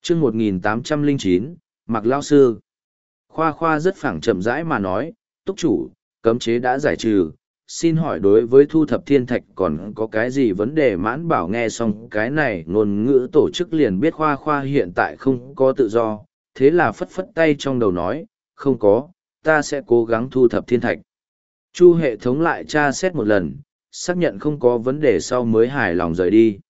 chương 1809, Mạc Lao Sư. Khoa Khoa rất phẳng chậm rãi mà nói, túc chủ, cấm chế đã giải trừ, xin hỏi đối với thu thập thiên thạch còn có cái gì vấn đề. Mãn Bảo nghe xong cái này ngôn ngữ tổ chức liền biết Khoa Khoa hiện tại không có tự do, thế là phất phất tay trong đầu nói, không có, ta sẽ cố gắng thu thập thiên thạch. Chu hệ thống lại tra xét một lần, xác nhận không có vấn đề sau mới hài lòng rời đi.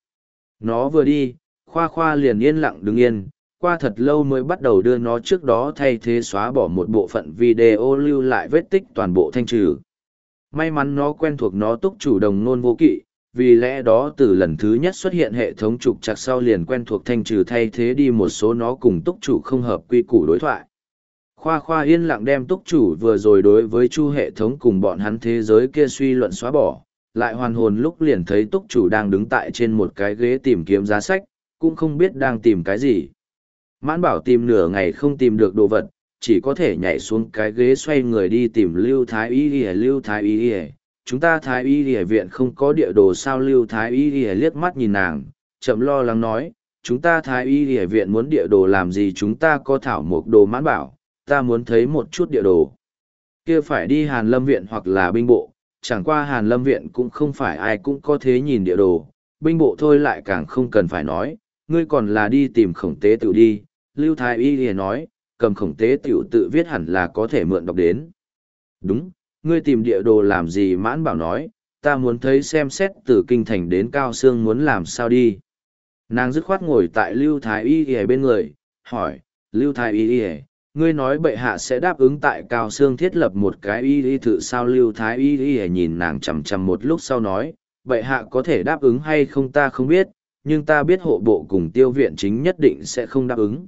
Nó vừa đi, Khoa Khoa liền yên lặng đứng yên, qua thật lâu mới bắt đầu đưa nó trước đó thay thế xóa bỏ một bộ phận video lưu lại vết tích toàn bộ thanh trừ. May mắn nó quen thuộc nó túc chủ đồng nôn vô kỵ, vì lẽ đó từ lần thứ nhất xuất hiện hệ thống trục trặc sau liền quen thuộc thanh trừ thay thế đi một số nó cùng túc chủ không hợp quy củ đối thoại. Khoa Khoa yên lặng đem túc chủ vừa rồi đối với chu hệ thống cùng bọn hắn thế giới kia suy luận xóa bỏ, lại hoàn hồn lúc liền thấy túc chủ đang đứng tại trên một cái ghế tìm kiếm giá sách, cũng không biết đang tìm cái gì. Mãn Bảo tìm nửa ngày không tìm được đồ vật, chỉ có thể nhảy xuống cái ghế xoay người đi tìm Lưu Thái Y. Lưu Thái Y, chúng ta Thái Y viện không có địa đồ sao? Lưu Thái Y liếc mắt nhìn nàng, chậm lo lắng nói, chúng ta Thái Y viện muốn địa đồ làm gì? Chúng ta có thảo mộc đồ. Mãn Bảo, ta muốn thấy một chút địa đồ. Kia phải đi Hàn Lâm viện hoặc là binh bộ, chẳng qua Hàn Lâm viện cũng không phải ai cũng có thế nhìn địa đồ, binh bộ thôi lại càng không cần phải nói, ngươi còn là đi tìm Khổng Tế Tiểu đi. Lưu Thái Y liền nói, cầm Khổng Tế Tiểu tự viết hẳn là có thể mượn đọc đến. Đúng, ngươi tìm địa đồ làm gì? Mãn Bảo nói, ta muốn thấy xem xét từ kinh thành đến Cao Sương muốn làm sao đi. Nàng dứt khoát ngồi tại Lưu Thái Y bên người, hỏi, Lưu Thái Y, ngươi nói bệ hạ sẽ đáp ứng tại Cao Sương thiết lập một cái y thự sao? Lưu Thái Y nhìn nàng chằm chằm một lúc sau nói, bệ hạ có thể đáp ứng hay không ta không biết, nhưng ta biết hộ bộ cùng tiêu viện chính nhất định sẽ không đáp ứng.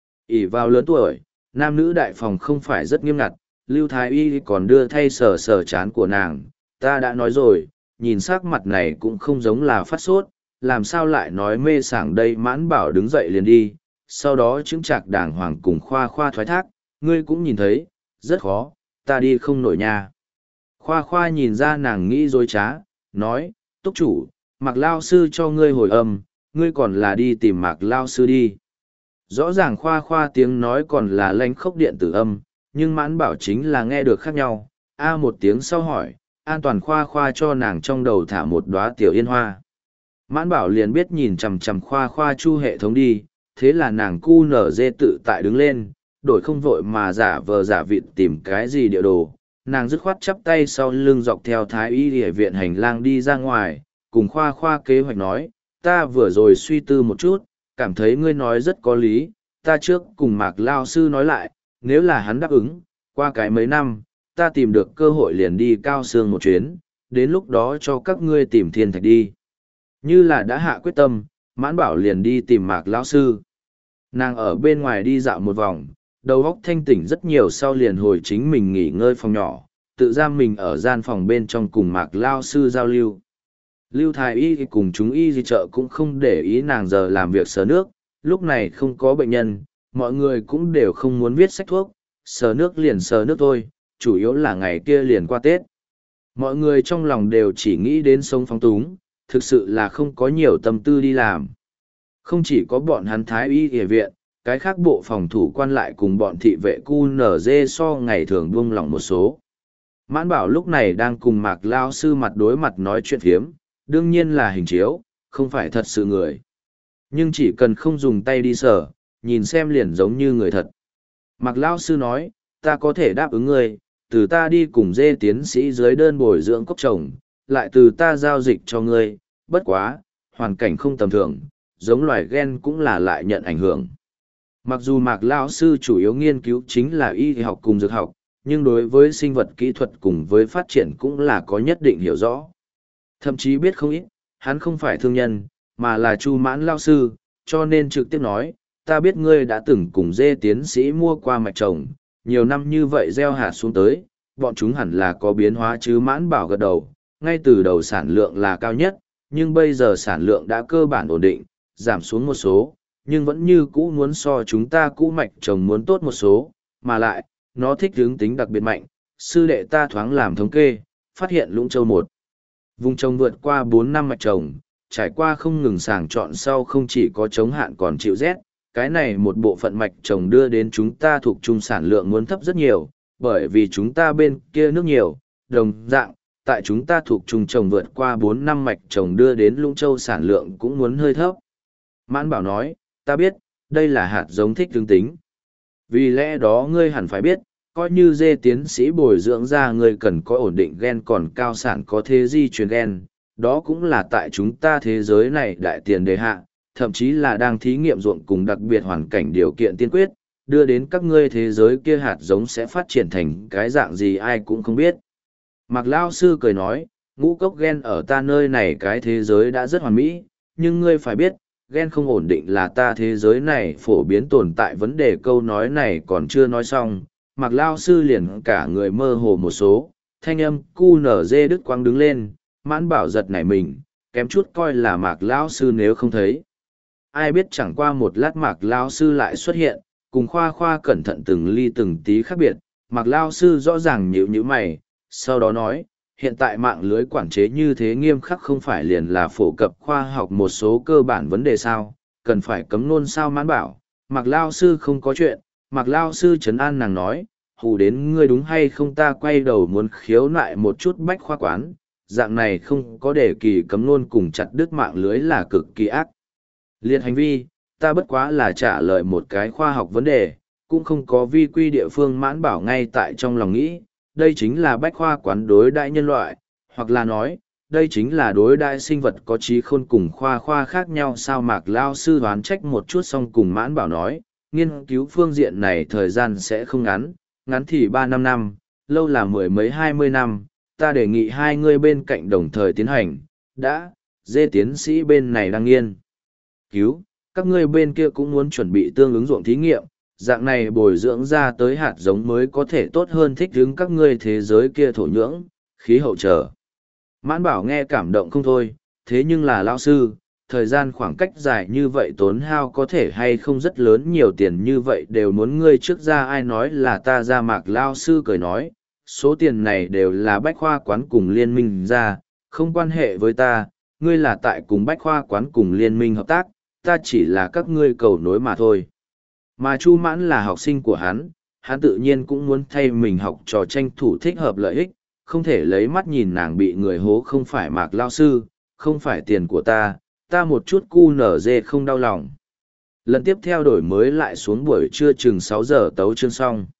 Ỷ vào lớn tuổi, nam nữ đại phòng không phải rất nghiêm ngặt, Lưu Thái Y còn đưa thay sờ sờ chán của nàng, ta đã nói rồi, nhìn sắc mặt này cũng không giống là phát sốt, làm sao lại nói mê sảng đây. Mãn Bảo đứng dậy liền đi, sau đó chứng trạc đàng hoàng cùng Khoa Khoa thoái thác, ngươi cũng nhìn thấy, rất khó, ta đi không nổi nha. Khoa Khoa nhìn ra nàng nghĩ dối trá, nói, túc chủ, Mạc Lao Sư cho ngươi hồi âm, ngươi còn là đi tìm Mạc Lao Sư đi. Rõ ràng Khoa Khoa tiếng nói còn là lanh khốc điện tử âm, nhưng Mãn Bảo chính là nghe được khác nhau. Một tiếng sau hỏi, an toàn. Khoa Khoa cho nàng trong đầu thả một đóa tiểu yên hoa. Mãn Bảo liền biết nhìn chằm chằm Khoa Khoa chu hệ thống đi, thế là nàng cu nở dê tự tại đứng lên, đổi không vội mà giả vờ giả vịt tìm cái gì địa đồ. Nàng dứt khoát chắp tay sau lưng dọc theo Thái Y địa viện hành lang đi ra ngoài, cùng Khoa Khoa kế hoạch nói, ta vừa rồi suy tư một chút, cảm thấy ngươi nói rất có lý, ta trước cùng Mạc Lao Sư nói lại, nếu là hắn đáp ứng, qua cái mấy năm, ta tìm được cơ hội liền đi Cao Sương một chuyến, đến lúc đó cho các ngươi tìm thiên thạch đi. Như là đã hạ quyết tâm, Mãn Bảo liền đi tìm Mạc Lao Sư. Nàng ở bên ngoài đi dạo một vòng, đầu óc thanh tỉnh rất nhiều sau liền hồi chính mình nghỉ ngơi phòng nhỏ, tự giam mình ở gian phòng bên trong cùng Mạc Lao Sư giao lưu. Lưu Thái Y cùng chúng y di chợ cũng không để ý nàng giờ làm việc sờ nước, lúc này không có bệnh nhân, mọi người cũng đều không muốn viết sách thuốc, sờ nước liền sờ nước thôi, chủ yếu là ngày kia liền qua Tết. Mọi người trong lòng đều chỉ nghĩ đến sống phóng túng, thực sự là không có nhiều tâm tư đi làm. Không chỉ có bọn hắn Thái Y y viện, cái khác bộ phòng thủ quan lại cùng bọn thị vệ QNZ so ngày thường buông lỏng một số. Mãn Bảo lúc này đang cùng Mạc Lao Sư mặt đối mặt nói chuyện phiếm, đương nhiên là hình chiếu, không phải thật sự người. Nhưng chỉ cần không dùng tay đi sờ, nhìn xem liền giống như người thật. Mạc Lao Sư nói, ta có thể đáp ứng ngươi, từ ta đi cùng dê tiến sĩ dưới đơn bồi dưỡng cốc trồng, lại từ ta giao dịch cho ngươi, bất quá, hoàn cảnh không tầm thường, giống loài gen cũng là lại nhận ảnh hưởng. Mặc dù Mạc Lao Sư chủ yếu nghiên cứu chính là y học cùng dược học, nhưng đối với sinh vật kỹ thuật cùng với phát triển cũng là có nhất định hiểu rõ. Thậm chí biết không ít, hắn không phải thương nhân, mà là Chu Mãn Lao Sư, cho nên trực tiếp nói, ta biết ngươi đã từng cùng dê tiến sĩ mua qua mạch trồng, nhiều năm như vậy gieo hạt xuống tới, bọn chúng hẳn là có biến hóa chứ. Mãn Bảo gật đầu, ngay từ đầu sản lượng là cao nhất, nhưng bây giờ sản lượng đã cơ bản ổn định, giảm xuống một số, nhưng vẫn như cũ muốn so chúng ta cũ mạch trồng muốn tốt một số, mà lại, nó thích hướng tính đặc biệt mạnh. Sư đệ ta thoáng làm thống kê, phát hiện Lũng Châu một vùng trồng vượt qua 4 năm mạch trồng, trải qua không ngừng sàng chọn sau không chỉ có chống hạn còn chịu rét, cái này một bộ phận mạch trồng đưa đến chúng ta thuộc trung sản lượng muốn thấp rất nhiều, bởi vì chúng ta bên kia nước nhiều, đồng dạng, tại chúng ta thuộc trung trồng vượt qua 4 năm mạch trồng đưa đến Lũng Châu sản lượng cũng muốn hơi thấp. Mãn Bảo nói, ta biết, đây là hạt giống thích tương tính. Vì lẽ đó ngươi hẳn phải biết, coi như dê tiến sĩ bồi dưỡng ra ngươi cần có ổn định gen còn cao sản có thế di truyền gen, đó cũng là tại chúng ta thế giới này đại tiền đề hạ, thậm chí là đang thí nghiệm ruộng cùng đặc biệt hoàn cảnh điều kiện tiên quyết, đưa đến các ngươi thế giới kia hạt giống sẽ phát triển thành cái dạng gì ai cũng không biết. Mạc Lao Sư cười nói, ngũ cốc gen ở ta nơi này cái thế giới đã rất hoàn mỹ, nhưng ngươi phải biết, gen không ổn định là ta thế giới này phổ biến tồn tại vấn đề câu nói này còn chưa nói xong. Mạc Lao Sư liền cả người mơ hồ một số, thanh âm cu nở dê đứt quang đứng lên, Mãn Bảo giật nảy mình, kém chút coi là Mạc Lao Sư nếu không thấy. Ai biết chẳng qua một lát Mạc Lao Sư lại xuất hiện, cùng khoa khoa cẩn thận từng ly từng tí khác biệt, Mạc Lao Sư rõ ràng nhíu nhíu mày, sau đó nói, hiện tại mạng lưới quản chế như thế nghiêm khắc không phải liền là phổ cập khoa học một số cơ bản vấn đề sao, cần phải cấm nôn sao Mãn Bảo. Mạc Lao Sư không có chuyện, Mạc Lao Sư trấn an nàng nói, hù đến ngươi đúng hay không ta quay đầu muốn khiếu nại một chút bách khoa quán, dạng này không có để kỳ cấm nôn cùng chặt đứt mạng lưới là cực kỳ ác liệt hành vi, ta bất quá là trả lời một cái khoa học vấn đề, cũng không có vi quy địa phương. Mãn Bảo ngay tại trong lòng nghĩ, đây chính là bách khoa quán đối đại nhân loại, hoặc là nói, đây chính là đối đại sinh vật có trí khôn cùng khoa khoa khác nhau sao. Mạc Lao Sư đoán trách một chút xong cùng Mãn Bảo nói, nghiên cứu phương diện này thời gian sẽ không ngắn, ngắn thì 3-5 năm, lâu là 10 mấy 20 năm, ta đề nghị hai người bên cạnh đồng thời tiến hành, đã, dê tiến sĩ bên này đang nghiên cứu, các ngươi bên kia cũng muốn chuẩn bị tương ứng ruộng thí nghiệm, dạng này bồi dưỡng ra tới hạt giống mới có thể tốt hơn thích ứng các ngươi thế giới kia thổ nhưỡng, khí hậu trở. Mãn Bảo nghe cảm động không thôi, thế nhưng là lão sư, thời gian khoảng cách dài như vậy tốn hao có thể hay không rất lớn, nhiều tiền như vậy đều muốn ngươi trước ra, ai nói là ta ra. Mạc Lao Sư cười nói, số tiền này đều là bách khoa quán cùng liên minh ra, không quan hệ với ta, ngươi là tại cùng bách khoa quán cùng liên minh hợp tác, ta chỉ là các ngươi cầu nối mà thôi. Mà Chu Mãn là học sinh của hắn tự nhiên cũng muốn thay mình học trò tranh thủ thích hợp lợi ích, không thể lấy mắt nhìn nàng bị người hố. Không phải Mạc Lao Sư, không phải tiền của ta một chút cu nở dê không đau lòng. Lần tiếp theo đổi mới lại xuống buổi trưa chừng 6 giờ tấu chương xong.